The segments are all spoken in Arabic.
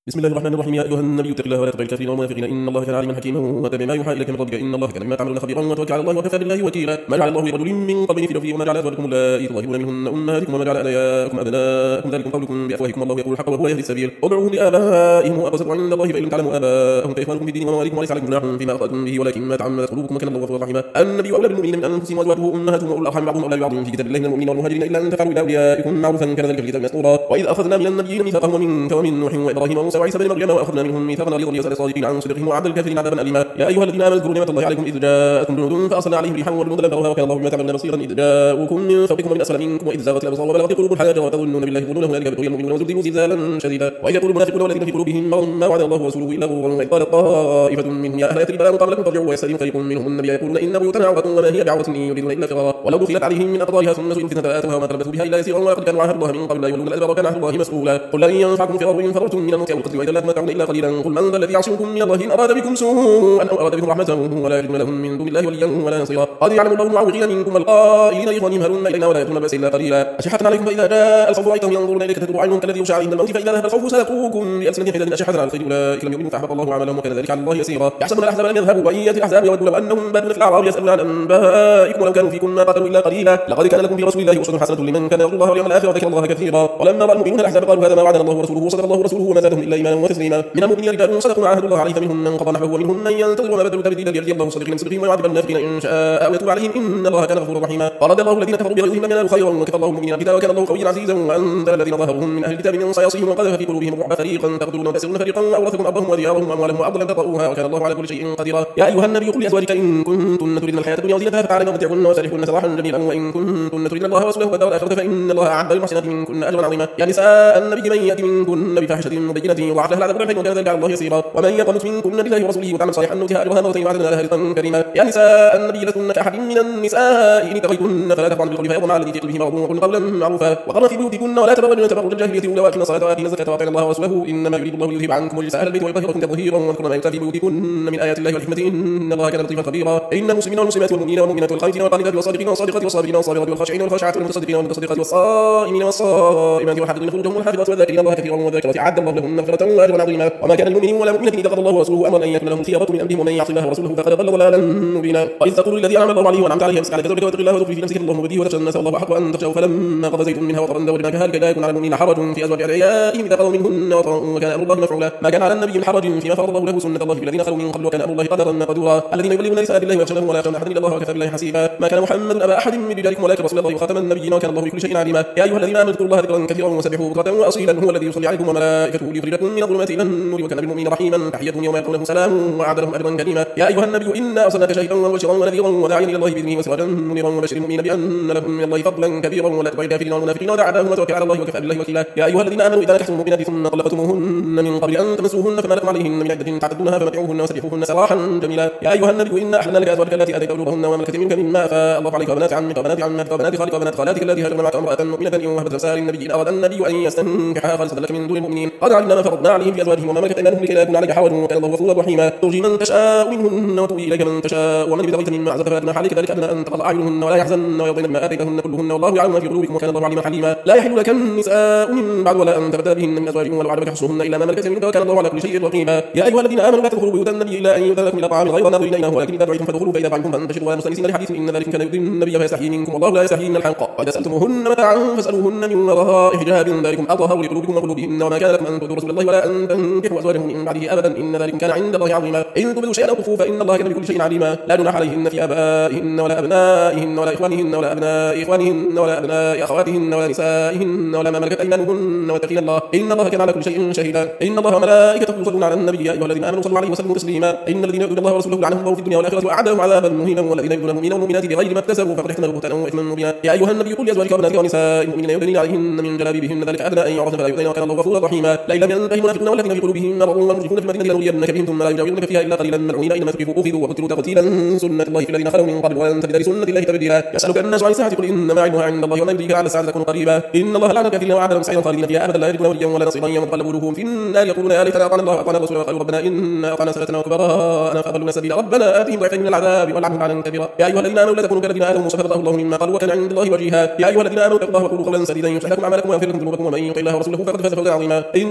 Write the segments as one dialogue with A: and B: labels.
A: بسم الله الرحمن الرحيم. يا أيها النبي اتق الله ولا تطع الكافرين والمنافقين إن الله كان عليما حكيما واتبع ما يوحى إليك من ربك إن الله كان بما تعملون خبيرا وتوكل على الله وكفى بالله وكيلا. ما جعل الله لرجل من قبل في نفسه وما جعل أزواجكم اللائي تظاهرون منهن أمهاتكم وما جعل أدعياءكم أبناءكم ذلكم قولكم بأفواهكم والله يقول الحق وهو يهدي السبيل. ادعوهم لآبائهم وأقسطوا عند الله فإن لم تعلموا آباءهم فإخوانكم في الدين ومواليكم وليس عليكم جناح فيما أخطأتم به ولكن ما تعمدت قلوبكم وكان الله غفورا رحيما. النبي أولى بالمؤمنين من أنفسهم وأزواجه أمهاتهم وأولو الأرحام بعضهم أولى ببعض في كتاب الله من المؤمنين والمهاجرين إلا أن تفعلوا إلى أوليائكم معروفا كان ذلك في الكتاب مسطورا. وإذ أخذنا من النبيين ميثاقهم ومنك ومن نوح وإبراهيم وموسى وعيسى بن مريم وأخذنا منهم ميثاقا غليظا ليسأل الصادقين عن صدقهم وعد الكافرين عذابا أليما. يا أيها الذين آمنوا اذكروا نعمة الله عليكم إذ جاءكم جنود فأرسلنا عليهم ريحا وجنودا لم تروها وكان الله بما تعملون بصيرا. إذ جاءوكم من فوقكم ومن أسفل منكم وإذ زاغت الأبصار وبلغت القلوب الحناجر وتظنون بالله الظنون هنالك ابتلي المؤمنون وزلزلوا زلزالا شديدا. وإذ يقول المنافقون والذين في قلوبهم مرض ما وعد الله ورسوله إلا غرورا. وإذ قالت طائفة منهم يا أهل يثرب لا مقام لكم فارجعوا ويستأذن فريق منهم النبي يقولون إن بيوتنا عورة وما هي بعورة إن يريدون إلا فرارا. ولو دخلت عليهم من أقطارها ثم سئلوا فتنة آتوها وما تلبثوا بها إلا يسيرا ولقد كانوا عاهدوا الله من قبل لا يولون الأدبار وكان عهد الله مسؤولا. قل لن ينفعكم فرار إن فررتم من الموت أو القتل وإذا لا تمتعون إلا قليلا. قل من ذا الذي يعصمكم من الله إن أراد بكم سوءا أو أراد بكم رحمة ولا يجدون لهم من دون الله وليا ولا نصيرا. قد يعلم الله المعوقين منكم والقائلين لإخوانهم هلم إلينا ولا يأتون بأس إلا قليلا. أشحة عليكم فإذا جاء الخوف رأيتهم ينظرون إليك تدور عينهم كالذي يغشى عند الموت فإذا ذهب الخوف سلقوكم بألسنة حداد أشحة على الخير أولئك لم يؤمنوا فأحبط الله أعمالهم وكان ذلك على الله يسيرا. يحسبون الأحزاب لم يذهبوا وإن يأتي الأحزاب يودوا لو أنهم بادون في الأعراب يسألون عن أنبائكم ولو كانوا فيكم ما قاتلوا إلا قليلا. لقد كان لكم في رسول الله أسوة حسنة لمن كان يرجو الله واليوم الآخر وذكر الله كثيرا. ولما رأى المؤمنون الأحزاب قالوا هذا ما وعدنا الله ورسوله وصدق الله ورسوله وما زادهم إلا إيمانا وتسليما. من المؤمنين رجال صدقوا ما عاهدوا الله عليه فمنهم من قضى نحبه ومنهم من ينتظر وما بدلوا تبديلا ليجزي الله الصادقين بصدقهم ويعذب النافقين إن شاء أو يتوب عليهم إن الله كان غفورا رحيما. ورد الله الذين كفروا بغيظهم لم ينالوا خيرا وكفى الله المؤمنين القتال وكان الله قويا عزيزا. وأنزل الذين ظاهروهم من أهل الكتاب من صياصيهم وقذف في قلوبهم الرعب فريقا تقتلون وتأسرون فريقا وأورثكم أرضهم وديارهم وأموالهم وأرضا لم تطئوها وكان الله على كل شيء قديرا. يا أيها النبي قل لأزواجك إن كنتن تريدن الحياة الدنيا وزينتها فتعالين ومتعكن وسرحكن سراحا جميلا وإن كنتن تريدن الله ورسوله والدار الآخرة فإن الله أعد للمحسنات منكن أجرا عظيما. يا نساء النبي من يأتي منكن بفاحشة مبينة يضاعف لها العذاب ضعفين وكان ذلك على الله يسيرا. ومن يقنت منكن لله ورسوله وتعمل صالحا نؤتها أجرها مرتين وأعتدنا لها رزقا كريما. يا نساء النبي لستن كأحد من النساء إن اتقيتن فلا تخضعن بالقول فيطمع الذي في قلبه مرض وقلن قولا معروفا. وقرن في بيوتكن ولا تبرجن تبرج الجاهلية الأولى وأقمن الصلاة وآتين الزكاة وأطعن الله ورسوله إنما يريد الله ليذهب عنكم الرجس أهل البيت ويطهركم تطهيرا واذكرن ما يتلى في بيوتكن من آيات الله والحكمة إن الله كان لطيفا خبيرا. إن المسلمين والمسلمات والمؤمنين والمؤمنات والقانتين والقانتات والصادقين والصادقات والصابرين والصابرات والخاشعين والخاشعات والمتصدقين والمتصدقات والصائمين والصائمات والحافظين فروجهم والحافظات والذاكرين الله كثيرا والذاكرات أعد الله لهم مغفرة وأجرا عظيما. وما كان للمؤمن ولا مؤمنة إذا قضى الله ورسوله أمرا أن يكون لهم الخيرة من أمرهم ومن يعص الله ورسوله فقد ضل ضلالا مبينا. وإذ تقول للذي أنعم الله عليه وأنعمت عليه امسك عليك زوجك واتق الله وتخفي في نفسك الله مبديه وتخشى الناس والله أحق أن تخشوا فلما قضى زيد منها وطرا زوجناك ذلك لا يكون على المؤمنين حرج في أزواج أدعيائهم إذا قضوا منهن وطرا وكان أمر الله مفعولا. ما كان على النبي من حرج فيما فرض الله له سنة الله في الذين خلوا من قبل وكان أمر الله قدرا مقدورا. الذين يبلغون رسالات الله ويخشونه ولا يخشون أحدا إلا الله وكفى بالله حسيبا. ما كان محمد أبا أحد من رجالكم ولكن رسول الله وخاتم النبيين وكان الله بكل شيء عليما. يا أيها الذين آمنوا اذكروا الله ذكرا كثيرا وسبحوه بكرة وأصيلا هو الذي يصلي عليكم وملائكته ليخرجكم من الظلمات إلى النور وكان بالمؤمنين رحيما. تحيتهم يوم يلقونه سلام وأعد لهم أجرا كريما. يا أيها النبي إنا أرسلناك شاهدا ومبشرا ونذيرا وداعيا إلى الله بإذنه وسراجا منيرا وبشر المؤمنين بأن لهم من الله فضلا كبيرا ولا تطع الكافرين والمنافقين ودع أعداءهم وتوكل على الله وكفى بالله وكيلا. يا أيها الذين آمنوا إذا نكحتم المؤمنات ثم طلقتموهن من قبل أن تمسوهن فما لكم عليهن من عدة تعتدونها فمتعوهن وسرحوهن سراحا جميلا. يا أيها النبي إنا أحللنا لك أزواجك التي آتيت أجورهن وملكت منك مما أفاء الله عليك وبنات عمك وبنات عماتك وبنات خالك وبنات خالاتك التي هاجرن معك امرأة مؤمنة إن وهبت نفسها للنبي إن أراد النبي أن يستنكحها خالصة لك من دون المؤمنين. قد علمنا ما فرضنا عليهم في أزواجهم وما ملكت أيمانهم لكي لا يكون عليك حرج وكان الله غفورا رحيما. ترجي من تشاء منهن وتؤوي إليك من تشاء ومن ابتغيت مما أعزبت فلا جناح عليك ذلك أدنى أن تقر أعينهن ولا يحزن ويرضين بما آتيتهن كلهن والله يعلم ما في قلوبكم وكان الله عليما حليما. لا يحل لك النساء من بعد ولا أن تبتغي بهن من أزواجهم ولو عجبك حسنهن إلا ما ملكت يمينك وكان الله على كل شيء رقيبا. يا أيها الذين آمنوا لا تدخلوا بيوت النبي إلا أن يؤذن لكم إلى طعام غير ناظرين إناه ولكن إذا دعيتم فادخلوا فإذا دعيتم فانتشروا ولا مستأنسين لحديث إن ذلك كان يؤذي النبي فيستحيي منكم والله لا يستحيي من الحق. وإذا سألتموهن متاعا فاسألوهن من وراء حجاب ذلكم أطهر لقلوبكم وقلوبهن. وما كان لكم أن تؤذوا رسول الله ولا أن تنكحوا أزواجه من بعده أبدا إن ذلك كان عند الله عظيما. إن تبدوا شيئا أو تخفوه فإن الله كان بكل شيء عليما. لا جناح عليهن في آبائهن ولا أبنائهن ولا إخوانهن ولا أبناء إخوانهن ولا أبناء أخواتهن ولا نسائهن ولا ما ملكت أيمانهن واتقين الله إن الله كان على كل شيء شهيدا. إن الله وملائكته يصلون على النبي يا أيها الذين آمنوا صلوا عليه وسلموا تسليما. إن الذين يؤذون الله ورسوله لعنهم الله في الدنيا والآخرة وأعد لهم عذابا مهينا والذين يؤذون المؤمنين والمؤمنات بغير ما اكتسبوا فقد احتملوا بهتانا وإثما مبينا. يا أيها النبي قل لأزواجك وبناتك ونساء المؤمنين يدنين عليهن من جلابيبهن ذلك أدنى أن يعرفن فلا يؤذين وكان الله غفورا رحيما. لا لم ينتهي المنافقون والذين في قلوبهم مرض والمشركون في المدينة لنغرينك بهم ثم لا يجاورونك فيها إلا قليلا ملعونين أينما ثقفوا أخذوا وقتلوا تقتيلا سنة الله في الذين خلوا من قبل ولن تجد لسنة الله تبديلا. يسألك الناس عن الساعة قل إنما علمها عند الله وما يدريك لعل الساعة تكون قريبا. إن الله لعن الكافرين وأعد لهم سعيرا خالدين فيها أبدا لا يجدون وليا ولا نصيرا يوم تقلب وجوههم في النار يقولون يا ليتنا أطعنا الله وأطعنا الرسول وقالوا ربنا إنا أطعنا سادتنا وكبراءنا فأضلونا السبيل ربنا آتهم ضعفين من العذاب والعنهم لعنا كبيرا. يا أيها الذين آمنوا لا تكونوا كالذين آذوا موسى فأخذه الله مما قالوا وكان عند الله وجيها. يا أيها الذين آمنوا اتقوا الله وقولوا قولا سديدا يصلح لكم أعمالكم ويغفر لكم ذنوبكم ومن يطع الله ورسوله فقد فاز فوزا عظيما. إنا عرضنا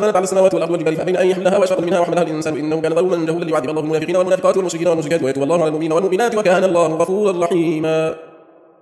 A: أمانة على السماوات والأرض والجبال فأبين أن يحملها وأشفقن منها وحملها الإنسان إنه كان ظلوما جهولا ليعذب الله المنافقين والمنافقات والمشركين والمشركات ويتوب الله على المؤمنين والمؤمنات وكان الله غفورا رحيما.